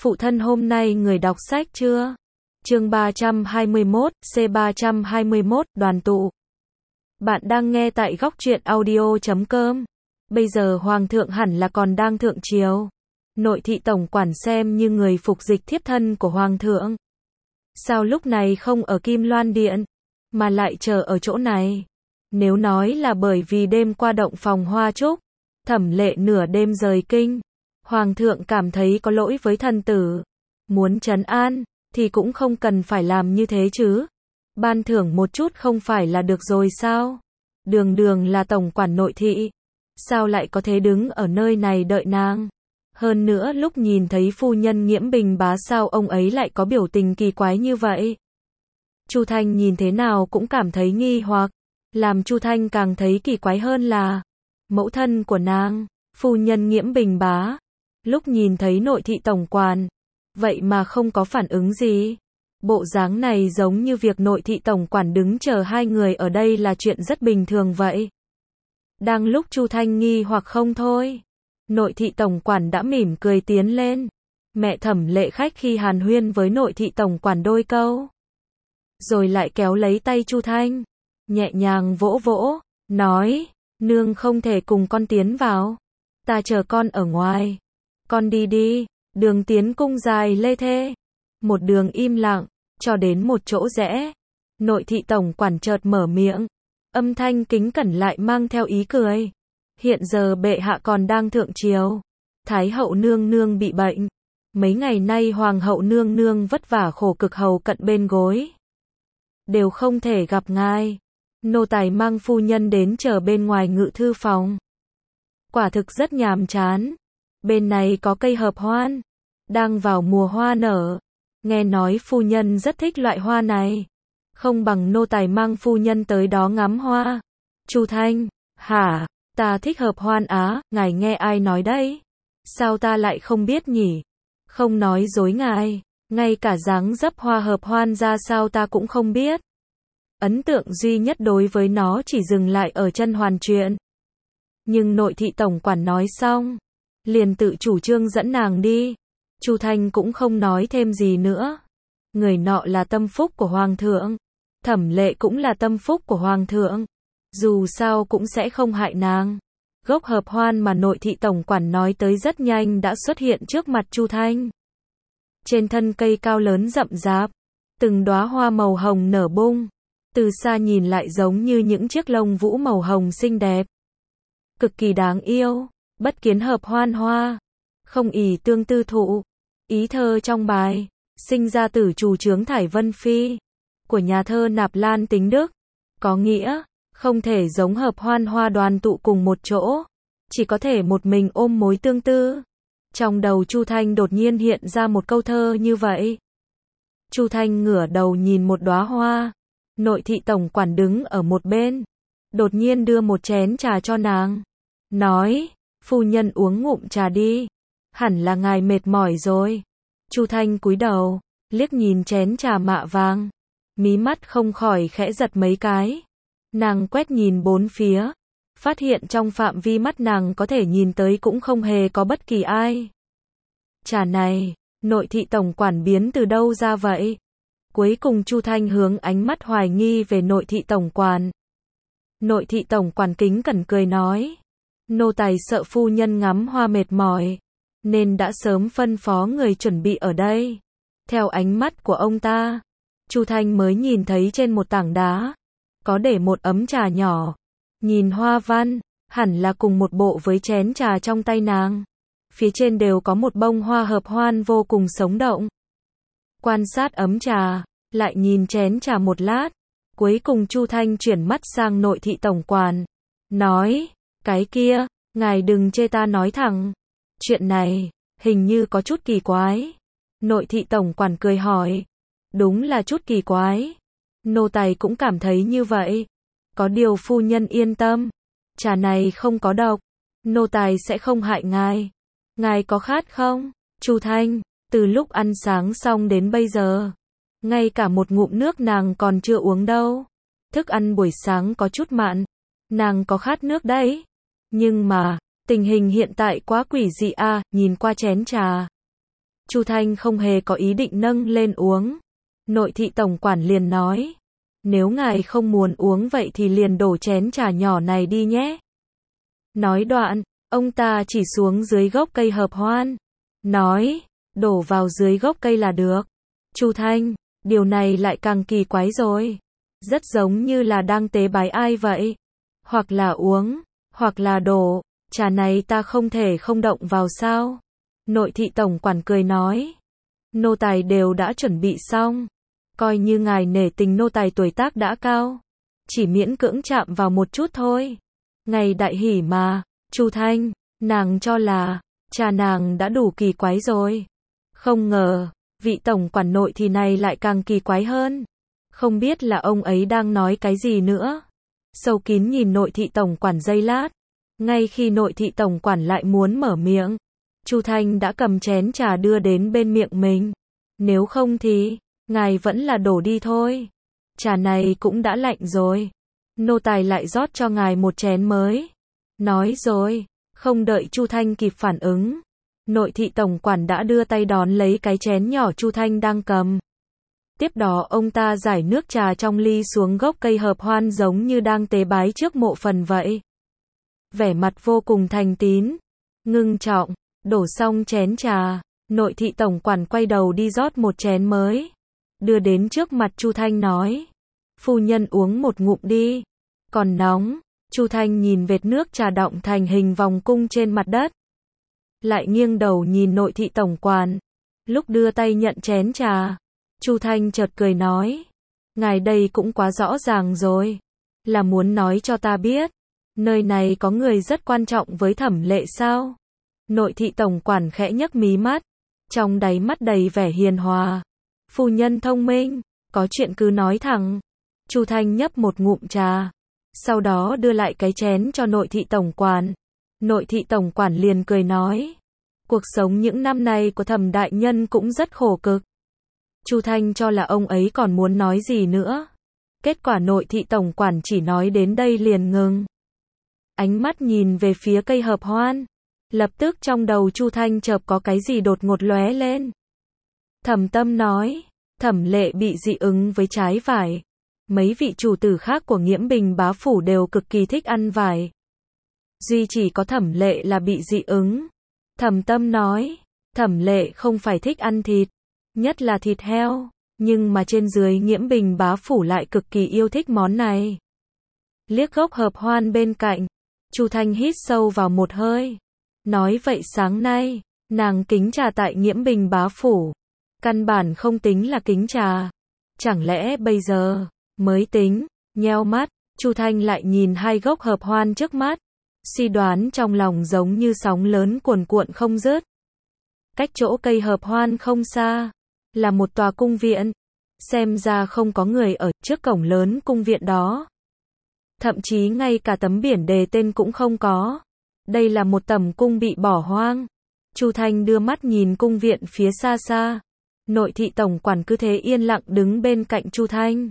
Phụ thân hôm nay người đọc sách chưa? Chương 321, C321, đoàn tụ. Bạn đang nghe tại góc truyện audio.com. Bây giờ Hoàng thượng hẳn là còn đang thượng triều. Nội thị tổng quản xem như người phục dịch thiếp thân của Hoàng thượng. Sao lúc này không ở Kim Loan Điện, mà lại chờ ở chỗ này? Nếu nói là bởi vì đêm qua động phòng Hoa Trúc, Thẩm Lệ nửa đêm rời kinh, Hoàng thượng cảm thấy có lỗi với thần tử, muốn trấn an, thì cũng không cần phải làm như thế chứ. Ban thưởng một chút không phải là được rồi sao? Đường đường là tổng quản nội thị, sao lại có thể đứng ở nơi này đợi nàng? Hơn nữa lúc nhìn thấy phu nhân Nghiễm Bình Bá sao ông ấy lại có biểu tình kỳ quái như vậy? Chu Thanh nhìn thế nào cũng cảm thấy nghi hoặc, làm Chu Thanh càng thấy kỳ quái hơn là mẫu thân của nàng, phu nhân Nghiễm Bình Bá, lúc nhìn thấy nội thị tổng quản, vậy mà không có phản ứng gì. Bộ dáng này giống như việc nội thị tổng quản đứng chờ hai người ở đây là chuyện rất bình thường vậy. Đang lúc Chu Thanh nghi hoặc không thôi, nội thị tổng quản đã mỉm cười tiến lên. Mẹ Thẩm Lệ khách khi hàn huyên với nội thị tổng quản đôi câu, rồi lại kéo lấy tay Chu Thanh, nhẹ nhàng vỗ vỗ, nói, nương không thể cùng con tiến vào, ta chờ con ở ngoài, con đi đi. Đường tiến cung dài lê thê, một đường im lặng, cho đến một chỗ rẽ, nội thị tổng quản chợt mở miệng, âm thanh kính cẩn lại mang theo ý cười. Hiện giờ bệ hạ còn đang thượng triều, Thái hậu nương nương bị bệnh, mấy ngày nay hoàng hậu nương nương vất vả khổ cực hầu cận bên gối, đều không thể gặp ngài. Nô tài mang phu nhân đến chờ bên ngoài ngự thư phòng. Quả thực rất nhàm chán. Bên này có cây hợp hoan, đang vào mùa hoa nở. Nghe nói phu nhân rất thích loại hoa này. Không bằng nô tài mang phu nhân tới đó ngắm hoa. Chu Thanh, hả, ta thích hợp hoan á, ngài nghe ai nói đấy? Sao ta lại không biết nhỉ? Không nói dối ngài, ngay cả dáng dấp hoa hợp hoan ra sao ta cũng không biết. Ấn tượng duy nhất đối với nó chỉ dừng lại ở chân hoàn truyện. Nhưng nội thị tổng quản nói xong, liền tự chủ trương dẫn nàng đi. Chu Thanh cũng không nói thêm gì nữa. Người nọ là tâm phúc của Hoàng thượng, Thẩm Lệ cũng là tâm phúc của Hoàng thượng, dù sao cũng sẽ không hại nàng. Gốc hợp hoan mà nội thị tổng quản nói tới rất nhanh đã xuất hiện trước mặt Chu Thanh. Trên thân cây cao lớn rậm rạp, từng đóa hoa màu hồng nở bung, từ xa nhìn lại giống như những chiếc lông vũ màu hồng xinh đẹp, cực kỳ đáng yêu. Bất kiến hợp hoan hoa, không ỷ tương tư thụ. Ý thơ trong bài, sinh ra tử trù chướng thải vân phi, của nhà thơ Nạp Lan Tính Đức, có nghĩa, không thể giống hợp hoan hoa đoàn tụ cùng một chỗ, chỉ có thể một mình ôm mối tương tư. Trong đầu Chu Thanh đột nhiên hiện ra một câu thơ như vậy. Chu Thanh ngửa đầu nhìn một đóa hoa, nội thị tổng quản đứng ở một bên, đột nhiên đưa một chén trà cho nàng, nói, phu nhân uống ngụm trà đi, hẳn là ngài mệt mỏi rồi. Chu Thanh cúi đầu, liếc nhìn chén trà mạ vàng, mí mắt không khỏi khẽ giật mấy cái. Nàng quét nhìn bốn phía, phát hiện trong phạm vi mắt nàng có thể nhìn tới cũng không hề có bất kỳ ai. Trà này, nội thị tổng quản biến từ đâu ra vậy? Cuối cùng Chu Thanh hướng ánh mắt hoài nghi về nội thị tổng quản. Nội thị tổng quản kính cẩn cười nói, nô tài sợ phu nhân ngắm hoa mệt mỏi, nên đã sớm phân phó người chuẩn bị ở đây. Theo ánh mắt của ông ta, Chu Thanh mới nhìn thấy trên một tảng đá, có để một ấm trà nhỏ. Nhìn hoa văn, hẳn là cùng một bộ với chén trà trong tay nàng. Phía trên đều có một bông hoa hợp hoan vô cùng sống động. Quan sát ấm trà, lại nhìn chén trà một lát. Cuối cùng Chu Thanh chuyển mắt sang nội thị tổng quản, nói, cái kia, ngài đừng chê ta nói thẳng. Chuyện này, hình như có chút kỳ quái. Nội thị tổng quản cười hỏi, đúng là chút kỳ quái. Nô tài cũng cảm thấy như vậy. Có điều phu nhân yên tâm, trà này không có độc, nô tài sẽ không hại ngài. Ngài có khát không? Chu Thanh, từ lúc ăn sáng xong đến bây giờ, ngay cả một ngụm nước nàng còn chưa uống đâu. Thức ăn buổi sáng có chút mặn, nàng có khát nước đấy. Nhưng mà, tình hình hiện tại quá quỷ dị a, nhìn qua chén trà. Chu Thanh không hề có ý định nâng lên uống. Nội thị tổng quản liền nói, nếu ngài không muốn uống vậy thì liền đổ chén trà nhỏ này đi nhé. Nói đoạn, ông ta chỉ xuống dưới gốc cây hợp hoan, nói, đổ vào dưới gốc cây là được. Chu Thanh, điều này lại càng kỳ quái rồi. Rất giống như là đang tế bái ai vậy. Hoặc là uống, hoặc là đổ, trà này ta không thể không động vào sao? Nội thị tổng quản cười nói, nô tài đều đã chuẩn bị xong. Coi như ngài nể tình nô tài tuổi tác đã cao, chỉ miễn cưỡng chạm vào một chút thôi. Ngày đại hỷ mà, Chu Thanh, nàng cho là, trà nàng đã đủ kỳ quái rồi. Không ngờ, vị tổng quản nội thị này lại càng kỳ quái hơn. Không biết là ông ấy đang nói cái gì nữa. Sâu kín nhìn nội thị tổng quản giây lát. Ngay khi nội thị tổng quản lại muốn mở miệng, Chu Thanh đã cầm chén trà đưa đến bên miệng mình. Nếu không thì, ngài vẫn là đổ đi thôi. Trà này cũng đã lạnh rồi. Nô tài lại rót cho ngài một chén mới. Nói rồi, không đợi Chu Thanh kịp phản ứng, nội thị tổng quản đã đưa tay đón lấy cái chén nhỏ Chu Thanh đang cầm. Tiếp đó ông ta rải nước trà trong ly xuống gốc cây hợp hoan giống như đang tế bái trước mộ phần vậy. Vẻ mặt vô cùng thành tín, ngưng trọng, đổ xong chén trà, nội thị tổng quản quay đầu đi rót một chén mới, đưa đến trước mặt Chu Thanh nói, phu nhân uống một ngụm đi, còn nóng. Chu Thanh nhìn vệt nước trà đọng thành hình vòng cung trên mặt đất, lại nghiêng đầu nhìn nội thị tổng quản. Lúc đưa tay nhận chén trà, Chu Thanh chợt cười nói, ngài đây cũng quá rõ ràng rồi, là muốn nói cho ta biết, nơi này có người rất quan trọng với Thẩm Lệ sao? Nội thị tổng quản khẽ nhấc mí mắt, trong đáy mắt đầy vẻ hiền hòa. Phu nhân thông minh, có chuyện cứ nói thẳng. Chu Thanh nhấp một ngụm trà, sau đó đưa lại cái chén cho nội thị tổng quản. Nội thị tổng quản liền cười nói, cuộc sống những năm này của Thẩm đại nhân cũng rất khổ cực. Chu Thanh cho là ông ấy còn muốn nói gì nữa. Kết quả nội thị tổng quản chỉ nói đến đây liền ngừng. Ánh mắt nhìn về phía cây hợp hoan. Lập tức trong đầu Chu Thanh chợt có cái gì đột ngột lóe lên. Thẩm Tâm nói, Thẩm Lệ bị dị ứng với trái vải. Mấy vị chủ tử khác của Nghiễm Bình bá phủ đều cực kỳ thích ăn vải. Duy chỉ có Thẩm Lệ là bị dị ứng. Thẩm Tâm nói, Thẩm Lệ không phải thích ăn thịt, nhất là thịt heo, nhưng mà trên dưới Nghiễm Bình bá phủ lại cực kỳ yêu thích món này. Liếc gốc hợp hoan bên cạnh, Chu Thanh hít sâu vào một hơi. Nói vậy sáng nay, nàng kính trà tại Nghiễm Bình bá phủ. Căn bản không tính là kính trà. Chẳng lẽ bây giờ, mới tính, nheo mắt, Chu Thanh lại nhìn hai gốc hợp hoan trước mắt. Suy đoán trong lòng giống như sóng lớn cuồn cuộn không dứt. Cách chỗ cây hợp hoan không xa, là một tòa cung viện. Xem ra không có người ở trước cổng lớn cung viện đó. Thậm chí ngay cả tấm biển đề tên cũng không có. Đây là một tầm cung bị bỏ hoang. Chu Thanh đưa mắt nhìn cung viện phía xa xa. Nội thị tổng quản cứ thế yên lặng đứng bên cạnh Chu Thanh.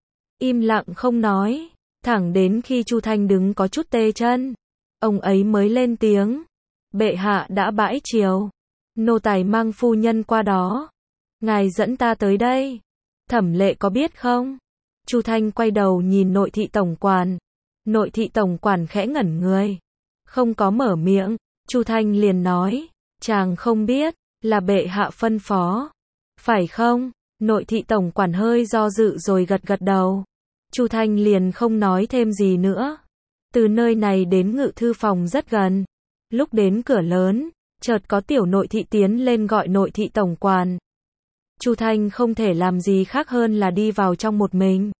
Im lặng không nói, thẳng đến khi Chu Thanh đứng có chút tê chân, ông ấy mới lên tiếng. Bệ hạ đã bãi triều. Nô tài mang phu nhân qua đó. Ngài dẫn ta tới đây. Thẩm Lệ có biết không? Chu Thanh quay đầu nhìn nội thị tổng quản. Nội thị tổng quản khẽ ngẩn người, không có mở miệng. Chu Thanh liền nói, chàng không biết, là bệ hạ phân phó. Phải không? Nội thị tổng quản hơi do dự rồi gật gật đầu. Chu Thanh liền không nói thêm gì nữa. Từ nơi này đến ngự thư phòng rất gần. Lúc đến cửa lớn, chợt có tiểu nội thị tiến lên gọi nội thị tổng quản. Chu Thanh không thể làm gì khác hơn là đi vào trong một mình.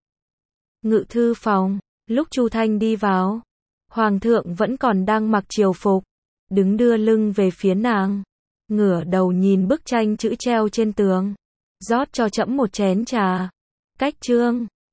Ngự thư phòng, lúc Chu Thanh đi vào, Hoàng thượng vẫn còn đang mặc triều phục, đứng đưa lưng về phía nàng, ngửa đầu nhìn bức tranh chữ treo trên tường. Rót cho trẫm một chén trà. Cách chương